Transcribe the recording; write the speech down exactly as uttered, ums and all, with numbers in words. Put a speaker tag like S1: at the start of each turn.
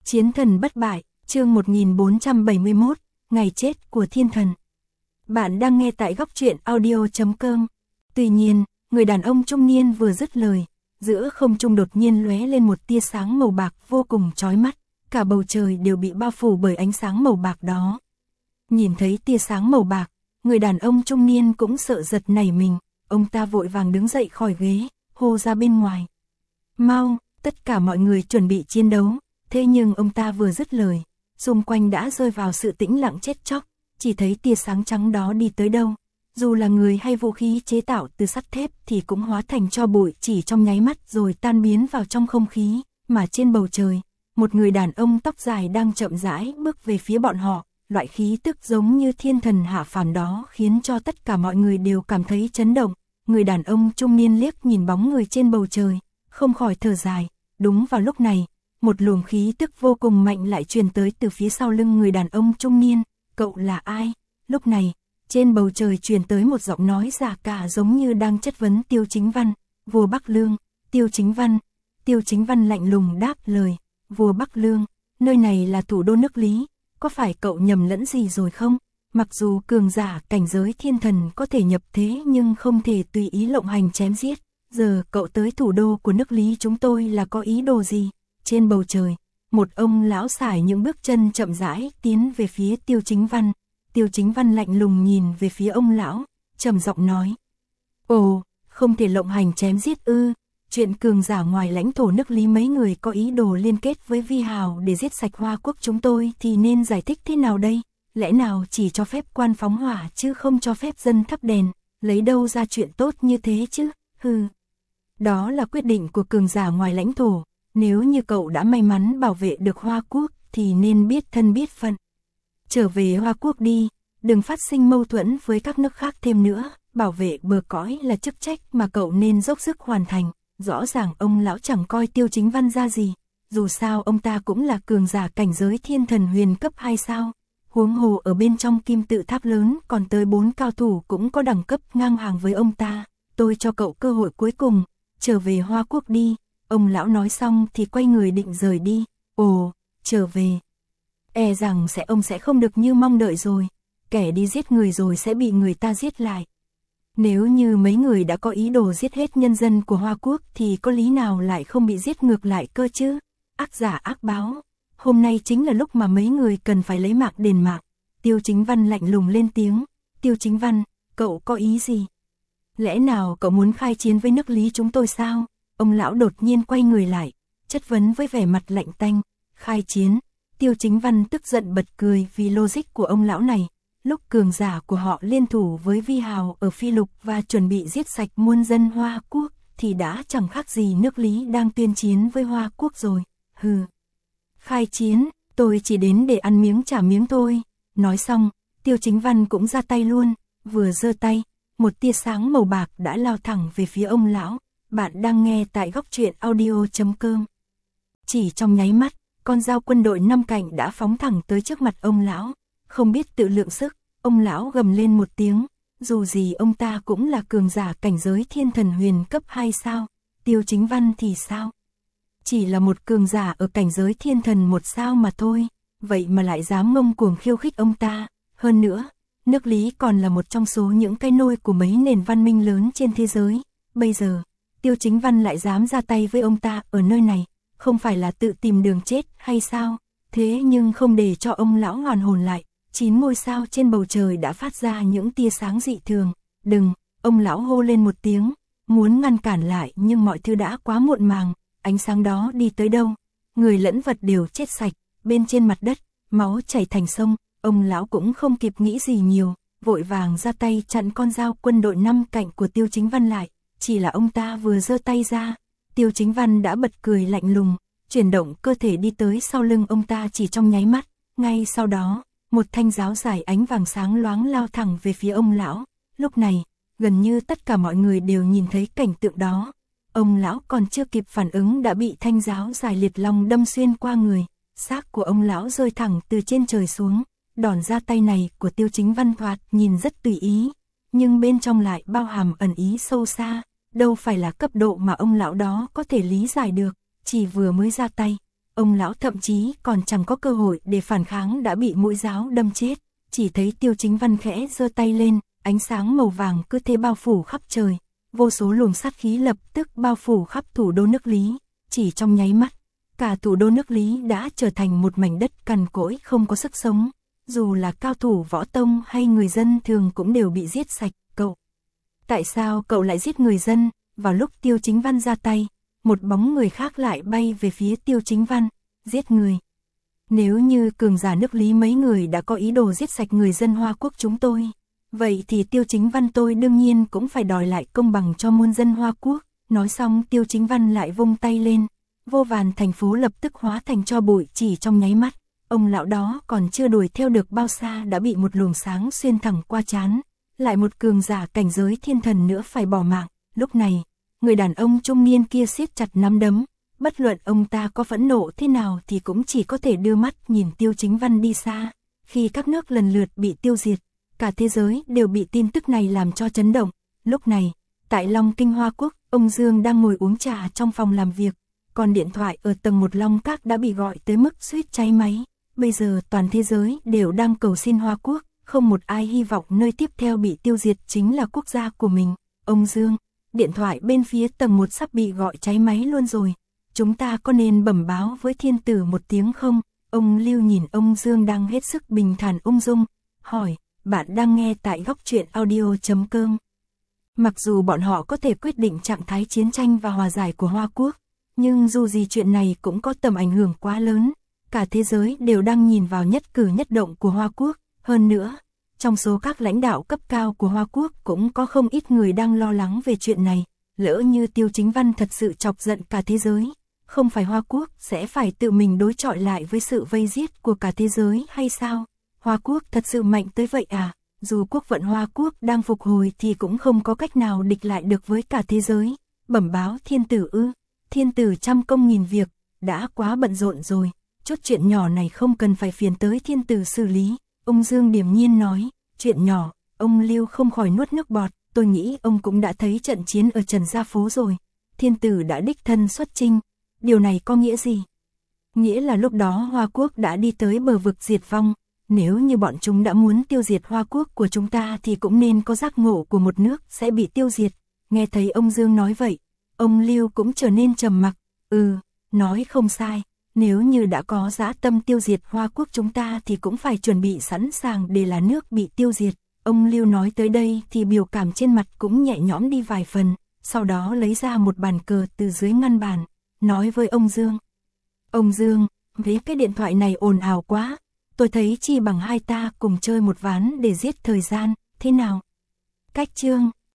S1: Chiến thần bất bại, chương một nghìn bốn trăm bảy mươi mốt, ngày chết của thiên thần. Bạn đang nghe tại góc truyện audio chấm com. Tuy nhiên, người đàn ông trung niên vừa dứt lời, giữa không trung đột nhiên lóe lên một tia sáng màu bạc vô cùng chói mắt, cả bầu trời đều bị bao phủ bởi ánh sáng màu bạc đó. Nhìn thấy tia sáng màu bạc, người đàn ông trung niên cũng sợ giật nảy mình, ông ta vội vàng đứng dậy khỏi ghế, hô ra bên ngoài. Mau, tất cả mọi người chuẩn bị chiến đấu. Thế nhưng ông ta vừa dứt lời, xung quanh đã rơi vào sự tĩnh lặng chết chóc, chỉ thấy tia sáng trắng đó đi tới đâu, dù là người hay vũ khí chế tạo từ sắt thép thì cũng hóa thành tro bụi chỉ trong nháy mắt rồi tan biến vào trong không khí, mà trên bầu trời, một người đàn ông tóc dài đang chậm rãi bước về phía bọn họ, loại khí tức giống như thiên thần hạ phàm đó khiến cho tất cả mọi người đều cảm thấy chấn động. Người đàn ông trung niên liếc nhìn bóng người trên bầu trời, không khỏi thở dài. Đúng vào lúc này, một luồng khí tức vô cùng mạnh lại truyền tới từ phía sau lưng người đàn ông trung niên. Cậu là ai? Lúc này, trên bầu trời truyền tới một giọng nói già cả giống như đang chất vấn Tiêu Chính Văn. Vua Bắc Lương. Tiêu Chính Văn. Tiêu Chính Văn lạnh lùng đáp lời. Vua Bắc Lương, nơi này là thủ đô nước Lý, có phải cậu nhầm lẫn gì rồi không? Mặc dù cường giả cảnh giới thiên thần có thể nhập thế nhưng không thể tùy ý lộng hành chém giết. Giờ cậu tới thủ đô của nước Lý chúng tôi là có ý đồ gì? Trên bầu trời, một ông lão sải những bước chân chậm rãi tiến về phía Tiêu Chính Văn. Tiêu Chính Văn lạnh lùng nhìn về phía ông lão, trầm giọng nói. Ồ, không thể lộng hành chém giết ư? Chuyện cường giả ngoài lãnh thổ nước Lý mấy người có ý đồ liên kết với Vi Hào để giết sạch Hoa Quốc chúng tôi thì nên giải thích thế nào đây? Lẽ nào chỉ cho phép quan phóng hỏa chứ không cho phép dân thắp đèn, lấy đâu ra chuyện tốt như thế chứ? Hừ. Đó là quyết định của cường giả ngoài lãnh thổ, nếu như cậu đã may mắn bảo vệ được Hoa Quốc thì nên biết thân biết phận. Trở về Hoa Quốc đi, đừng phát sinh mâu thuẫn với các nước khác thêm nữa, bảo vệ bờ cõi là chức trách mà cậu nên dốc sức hoàn thành. Rõ ràng ông lão chẳng coi Tiêu Chính Văn ra gì, dù sao ông ta cũng là cường giả cảnh giới thiên thần huyền cấp hai sao. Huống hồ ở bên trong kim tự tháp lớn còn tới bốn cao thủ cũng có đẳng cấp ngang hàng với ông ta. Tôi cho cậu cơ hội cuối cùng, trở về Hoa Quốc đi. Ông lão nói xong thì quay người định rời đi. Ồ, trở về. E rằng sẽ ông sẽ không được như mong đợi rồi. Kẻ đi giết người rồi sẽ bị người ta giết lại. Nếu như mấy người đã có ý đồ giết hết nhân dân của Hoa Quốc thì có lý nào lại không bị giết ngược lại cơ chứ? Ác giả ác báo. Hôm nay chính là lúc mà mấy người cần phải lấy mạng đền mạng. Tiêu Chính Văn lạnh lùng lên tiếng. Tiêu Chính Văn, cậu có ý gì? Lẽ nào cậu muốn khai chiến với nước Lý chúng tôi sao? Ông lão đột nhiên quay người lại, chất vấn với vẻ mặt lạnh tanh. Khai chiến. Tiêu Chính Văn tức giận bật cười vì logic của ông lão này. Lúc cường giả của họ liên thủ với Vi Hào ở Phi Lục và chuẩn bị giết sạch muôn dân Hoa Quốc thì đã chẳng khác gì nước Lý đang tuyên chiến với Hoa Quốc rồi. Hừ. Khai chiến, tôi chỉ đến để ăn miếng trả miếng thôi. Nói xong, Tiêu Chính Văn cũng ra tay luôn, vừa giơ tay, một tia sáng màu bạc đã lao thẳng về phía ông lão. Bạn đang nghe tại góc truyện audio chấm com. Chỉ trong nháy mắt, con dao quân đội năm cạnh đã phóng thẳng tới trước mặt ông lão. Không biết tự lượng sức, ông lão gầm lên một tiếng, dù gì ông ta cũng là cường giả cảnh giới thiên thần huyền cấp hai sao, Tiêu Chính Văn thì sao? Chỉ là một cường giả ở cảnh giới thiên thần một sao mà thôi, vậy mà lại dám ngông cuồng khiêu khích ông ta. Hơn nữa, nước Lý còn là một trong số những cái nôi của mấy nền văn minh lớn trên thế giới. Bây giờ, Tiêu Chính Văn lại dám ra tay với ông ta ở nơi này, không phải là tự tìm đường chết hay sao? Thế nhưng không để cho ông lão hoàn hồn lại, chín ngôi sao trên bầu trời đã phát ra những tia sáng dị thường. Đừng, ông lão hô lên một tiếng, muốn ngăn cản lại nhưng mọi thứ đã quá muộn màng. Ánh sáng đó đi tới đâu, người lẫn vật đều chết sạch, bên trên mặt đất, máu chảy thành sông. Ông lão cũng không kịp nghĩ gì nhiều, vội vàng ra tay chặn con dao quân đội năm cạnh của Tiêu Chính Văn lại. Chỉ là ông ta vừa giơ tay ra, Tiêu Chính Văn đã bật cười lạnh lùng, chuyển động cơ thể đi tới sau lưng ông ta chỉ trong nháy mắt. Ngay sau đó, một thanh giáo dài ánh vàng sáng loáng lao thẳng về phía ông lão. Lúc này, gần như tất cả mọi người đều nhìn thấy cảnh tượng đó. Ông lão còn chưa kịp phản ứng đã bị thanh giáo dài liệt long đâm xuyên qua người. Xác của ông lão rơi thẳng từ trên trời xuống. Đòn ra tay này của Tiêu Chính Văn thoạt nhìn rất tùy ý, nhưng bên trong lại bao hàm ẩn ý sâu xa, đâu phải là cấp độ mà ông lão đó có thể lý giải được. Chỉ vừa mới ra tay, ông lão thậm chí còn chẳng có cơ hội để phản kháng đã bị mũi giáo đâm chết, chỉ thấy Tiêu Chính Văn khẽ giơ tay lên, ánh sáng màu vàng cứ thế bao phủ khắp trời, vô số luồng sát khí lập tức bao phủ khắp thủ đô nước Lý, chỉ trong nháy mắt, cả thủ đô nước Lý đã trở thành một mảnh đất cằn cỗi không có sức sống, dù là cao thủ võ tông hay người dân thường cũng đều bị giết sạch. Cậu, tại sao cậu lại giết người dân? Vào lúc Tiêu Chính Văn ra tay, một bóng người khác lại bay về phía Tiêu Chính Văn, giết người. Nếu như cường giả nước Lý mấy người đã có ý đồ giết sạch người dân Hoa Quốc chúng tôi, vậy thì Tiêu Chính Văn tôi đương nhiên cũng phải đòi lại công bằng cho muôn dân Hoa Quốc. Nói xong Tiêu Chính Văn lại vung tay lên, vô vàn thành phố lập tức hóa thành tro bụi chỉ trong nháy mắt. Ông lão đó còn chưa đuổi theo được bao xa đã bị một luồng sáng xuyên thẳng qua trán, lại một cường giả cảnh giới thiên thần nữa phải bỏ mạng. Lúc này, người đàn ông trung niên kia siết chặt nắm đấm, bất luận ông ta có phẫn nộ thế nào thì cũng chỉ có thể đưa mắt nhìn Tiêu Chính Văn đi xa. Khi các nước lần lượt bị tiêu diệt, cả thế giới đều bị tin tức này làm cho chấn động. Lúc này, tại Long Kinh Hoa Quốc, ông Dương đang ngồi uống trà trong phòng làm việc, còn điện thoại ở tầng một Long Các đã bị gọi tới mức suýt cháy máy. Bây giờ toàn thế giới đều đang cầu xin Hoa Quốc, không một ai hy vọng nơi tiếp theo bị tiêu diệt chính là quốc gia của mình. Ông Dương, điện thoại bên phía tầng một sắp bị gọi cháy máy luôn rồi, chúng ta có nên bẩm báo với thiên tử một tiếng không? Ông Lưu nhìn ông Dương đang hết sức bình thản ung dung, hỏi, bạn đang nghe tại góc truyện audio chấm com. Mặc dù bọn họ có thể quyết định trạng thái chiến tranh và hòa giải của Hoa Quốc, nhưng dù gì chuyện này cũng có tầm ảnh hưởng quá lớn, cả thế giới đều đang nhìn vào nhất cử nhất động của Hoa Quốc. Hơn nữa, trong số các lãnh đạo cấp cao của Hoa Quốc cũng có không ít người đang lo lắng về chuyện này, lỡ như Tiêu Chính Văn thật sự chọc giận cả thế giới, không phải Hoa Quốc sẽ phải tự mình đối chọi lại với sự vây giết của cả thế giới hay sao? Hoa Quốc thật sự mạnh tới vậy à? Dù quốc vận Hoa Quốc đang phục hồi thì cũng không có cách nào địch lại được với cả thế giới. Bẩm báo thiên tử ư? Thiên tử trăm công nghìn việc, đã quá bận rộn rồi, chút chuyện nhỏ này không cần phải phiền tới thiên tử xử lý. Ông Dương điềm nhiên nói, chuyện nhỏ. Ông Lưu không khỏi nuốt nước bọt, tôi nghĩ ông cũng đã thấy trận chiến ở Trần Gia Phố rồi. Thiên tử đã đích thân xuất chinh, điều này có nghĩa gì? Nghĩa là lúc đó Hoa Quốc đã đi tới bờ vực diệt vong. Nếu như bọn chúng đã muốn tiêu diệt Hoa Quốc của chúng ta thì cũng nên có giác ngộ của một nước sẽ bị tiêu diệt. Nghe thấy ông Dương nói vậy, ông Lưu cũng trở nên trầm mặc. Ừ, nói không sai, nếu như đã có dã tâm tiêu diệt Hoa Quốc chúng ta thì cũng phải chuẩn bị sẵn sàng để là nước bị tiêu diệt. Ông Lưu nói tới đây thì biểu cảm trên mặt cũng nhẹ nhõm đi vài phần, sau đó lấy ra một bàn cờ từ dưới ngăn bàn, nói với ông Dương. Ông Dương, với cái điện thoại này ồn ào quá, tôi thấy chi bằng hai ta cùng chơi một ván để giết thời gian, thế nào? Cách chương